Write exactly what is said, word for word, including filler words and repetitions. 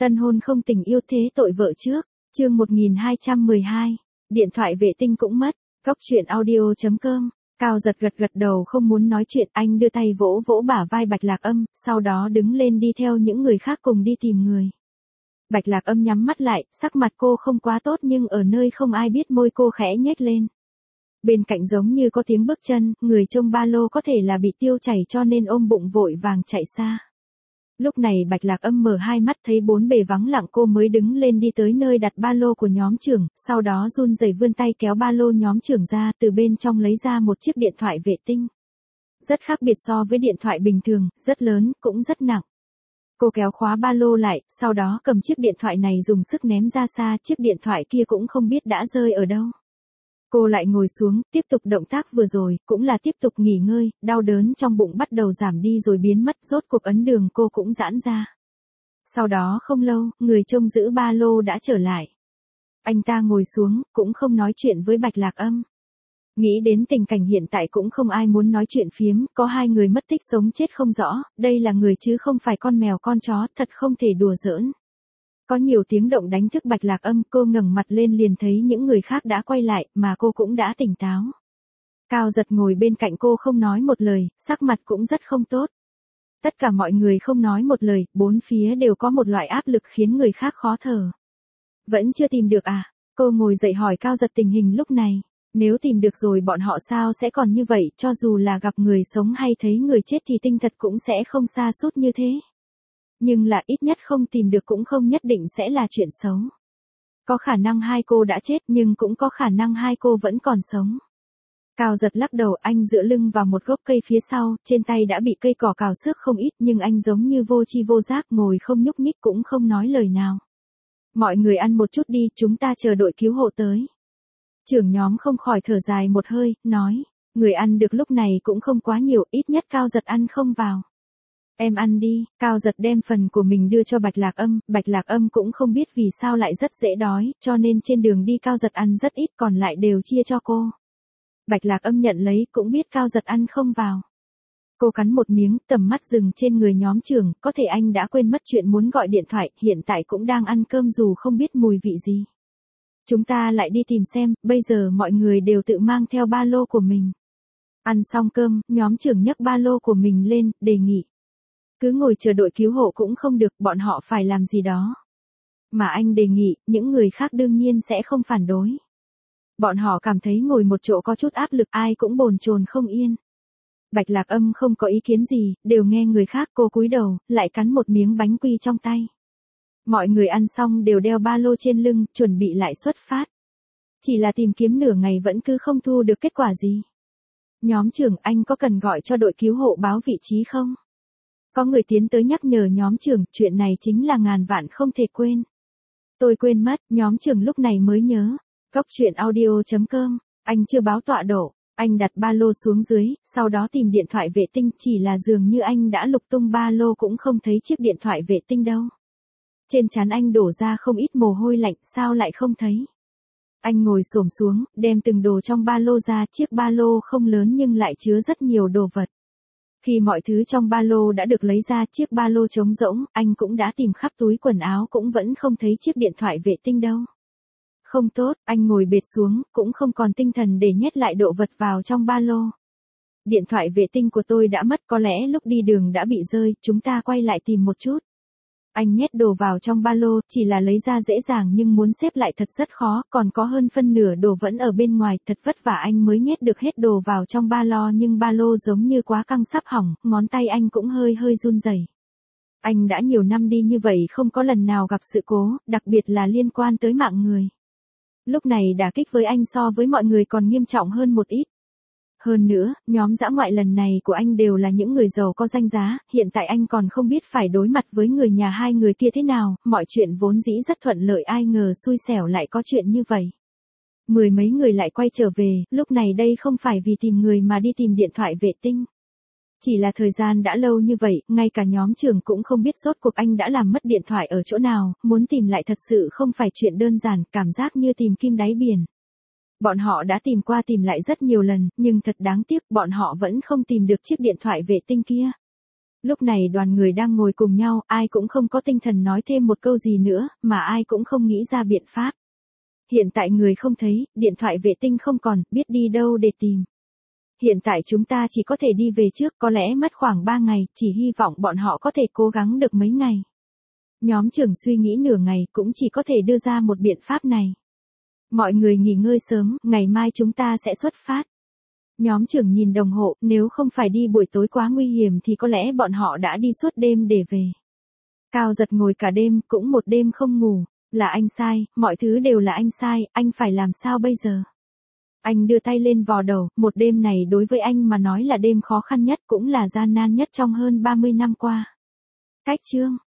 Tân hôn không tình yêu thế tội vợ trước, chương một nghìn hai trăm mười hai, điện thoại vệ tinh cũng mất, góc truyện audio chấm com. Cao Giật gật gật đầu không muốn nói chuyện, anh đưa tay vỗ vỗ bả vai Bạch Lạc Âm, sau đó đứng lên đi theo những người khác cùng đi tìm người. Bạch Lạc Âm nhắm mắt lại, sắc mặt cô không quá tốt nhưng ở nơi không ai biết môi cô khẽ nhếch lên. Bên cạnh giống như có tiếng bước chân, người trông ba lô có thể là bị tiêu chảy cho nên ôm bụng vội vàng chạy xa. Lúc này Bạch Lạc Âm mở hai mắt thấy bốn bề vắng lặng cô mới đứng lên đi tới nơi đặt ba lô của nhóm trưởng, sau đó run rẩy vươn tay kéo ba lô nhóm trưởng ra, từ bên trong lấy ra một chiếc điện thoại vệ tinh. Rất khác biệt so với điện thoại bình thường, rất lớn, cũng rất nặng. Cô kéo khóa ba lô lại, sau đó cầm chiếc điện thoại này dùng sức ném ra xa, chiếc điện thoại kia cũng không biết đã rơi ở đâu. Cô lại ngồi xuống, tiếp tục động tác vừa rồi, cũng là tiếp tục nghỉ ngơi, đau đớn trong bụng bắt đầu giảm đi rồi biến mất, rốt cuộc ấn đường cô cũng giãn ra. Sau đó không lâu, người trông giữ ba lô đã trở lại. Anh ta ngồi xuống, cũng không nói chuyện với Bạch Lạc Âm. Nghĩ đến tình cảnh hiện tại cũng không ai muốn nói chuyện phiếm, có hai người mất tích sống chết không rõ, đây là người chứ không phải con mèo con chó, thật không thể đùa giỡn. Có nhiều tiếng động đánh thức Bạch Lạc Âm, cô ngẩng mặt lên liền thấy những người khác đã quay lại, mà cô cũng đã tỉnh táo. Cao Giật ngồi bên cạnh cô không nói một lời, sắc mặt cũng rất không tốt. Tất cả mọi người không nói một lời, bốn phía đều có một loại áp lực khiến người khác khó thở. Vẫn chưa tìm được à? Cô ngồi dậy hỏi Cao Giật tình hình lúc này. Nếu tìm được rồi bọn họ sao sẽ còn như vậy, cho dù là gặp người sống hay thấy người chết thì tinh thật cũng sẽ không sa sút như thế. Nhưng là ít nhất không tìm được cũng không nhất định sẽ là chuyện xấu. Có khả năng hai cô đã chết nhưng cũng có khả năng hai cô vẫn còn sống. Cao Giật lắc đầu, anh dựa lưng vào một gốc cây phía sau, trên tay đã bị cây cỏ cào xước không ít nhưng anh giống như vô tri vô giác ngồi không nhúc nhích cũng không nói lời nào. Mọi người ăn một chút đi, chúng ta chờ đội cứu hộ tới. Trưởng nhóm không khỏi thở dài một hơi, nói, người ăn được lúc này cũng không quá nhiều, ít nhất Cao Giật ăn không vào. Em ăn đi, Cao Giật đem phần của mình đưa cho Bạch Lạc Âm, Bạch Lạc Âm cũng không biết vì sao lại rất dễ đói, cho nên trên đường đi Cao Giật ăn rất ít còn lại đều chia cho cô. Bạch Lạc Âm nhận lấy cũng biết Cao Giật ăn không vào. Cô cắn một miếng, tầm mắt dừng trên người nhóm trưởng, có thể anh đã quên mất chuyện muốn gọi điện thoại, hiện tại cũng đang ăn cơm dù không biết mùi vị gì. Chúng ta lại đi tìm xem, bây giờ mọi người đều tự mang theo ba lô của mình. Ăn xong cơm, nhóm trưởng nhấc ba lô của mình lên, đề nghị. Cứ ngồi chờ đội cứu hộ cũng không được, bọn họ phải làm gì đó. Mà anh đề nghị, những người khác đương nhiên sẽ không phản đối. Bọn họ cảm thấy ngồi một chỗ có chút áp lực, ai cũng bồn chồn không yên. Bạch Lạc Âm không có ý kiến gì, đều nghe người khác, cô cúi đầu, lại cắn một miếng bánh quy trong tay. Mọi người ăn xong đều đeo ba lô trên lưng, chuẩn bị lại xuất phát. Chỉ là tìm kiếm nửa ngày vẫn cứ không thu được kết quả gì. Nhóm trưởng, anh có cần gọi cho đội cứu hộ báo vị trí không? Có người tiến tới nhắc nhở nhóm trưởng, chuyện này chính là ngàn vạn không thể quên. Tôi quên mất, nhóm trưởng lúc này mới nhớ. Góc truyện audio chấm com, anh chưa báo tọa độ, anh đặt ba lô xuống dưới, sau đó tìm điện thoại vệ tinh, chỉ là dường như anh đã lục tung ba lô cũng không thấy chiếc điện thoại vệ tinh đâu. Trên trán anh đổ ra không ít mồ hôi lạnh, sao lại không thấy? Anh ngồi xổm xuống, đem từng đồ trong ba lô ra, chiếc ba lô không lớn nhưng lại chứa rất nhiều đồ vật. Khi mọi thứ trong ba lô đã được lấy ra, chiếc ba lô trống rỗng, anh cũng đã tìm khắp túi quần áo cũng vẫn không thấy chiếc điện thoại vệ tinh đâu. Không tốt, anh ngồi bệt xuống, cũng không còn tinh thần để nhét lại đồ vật vào trong ba lô. Điện thoại vệ tinh của tôi đã mất, có lẽ lúc đi đường đã bị rơi, chúng ta quay lại tìm một chút. Anh nhét đồ vào trong ba lô, chỉ là lấy ra dễ dàng nhưng muốn xếp lại thật rất khó, còn có hơn phân nửa đồ vẫn ở bên ngoài, thật vất vả anh mới nhét được hết đồ vào trong ba lô nhưng ba lô giống như quá căng sắp hỏng, ngón tay anh cũng hơi hơi run rẩy. Anh đã nhiều năm đi như vậy không có lần nào gặp sự cố, đặc biệt là liên quan tới mạng người. Lúc này đả kích với anh so với mọi người còn nghiêm trọng hơn một ít. Hơn nữa, nhóm dã ngoại lần này của anh đều là những người giàu có danh giá, hiện tại anh còn không biết phải đối mặt với người nhà hai người kia thế nào, mọi chuyện vốn dĩ rất thuận lợi ai ngờ xui xẻo lại có chuyện như vậy. Mười mấy người lại quay trở về, lúc này đây không phải vì tìm người mà đi tìm điện thoại vệ tinh. Chỉ là thời gian đã lâu như vậy, ngay cả nhóm trưởng cũng không biết rốt cuộc anh đã làm mất điện thoại ở chỗ nào, muốn tìm lại thật sự không phải chuyện đơn giản, cảm giác như tìm kim đáy biển. Bọn họ đã tìm qua tìm lại rất nhiều lần, nhưng thật đáng tiếc bọn họ vẫn không tìm được chiếc điện thoại vệ tinh kia. Lúc này đoàn người đang ngồi cùng nhau, ai cũng không có tinh thần nói thêm một câu gì nữa, mà ai cũng không nghĩ ra biện pháp. Hiện tại người không thấy, điện thoại vệ tinh không còn, biết đi đâu để tìm. Hiện tại chúng ta chỉ có thể đi về trước, có lẽ mất khoảng ba ngày, chỉ hy vọng bọn họ có thể cố gắng được mấy ngày. Nhóm trưởng suy nghĩ nửa ngày cũng chỉ có thể đưa ra một biện pháp này. Mọi người nghỉ ngơi sớm, ngày mai chúng ta sẽ xuất phát. Nhóm trưởng nhìn đồng hồ, nếu không phải đi buổi tối quá nguy hiểm thì có lẽ bọn họ đã đi suốt đêm để về. Cao Giật ngồi cả đêm, cũng một đêm không ngủ. Là anh sai, mọi thứ đều là anh sai, anh phải làm sao bây giờ? Anh đưa tay lên vò đầu, một đêm này đối với anh mà nói là đêm khó khăn nhất cũng là gian nan nhất trong hơn ba mươi năm qua. Cách chương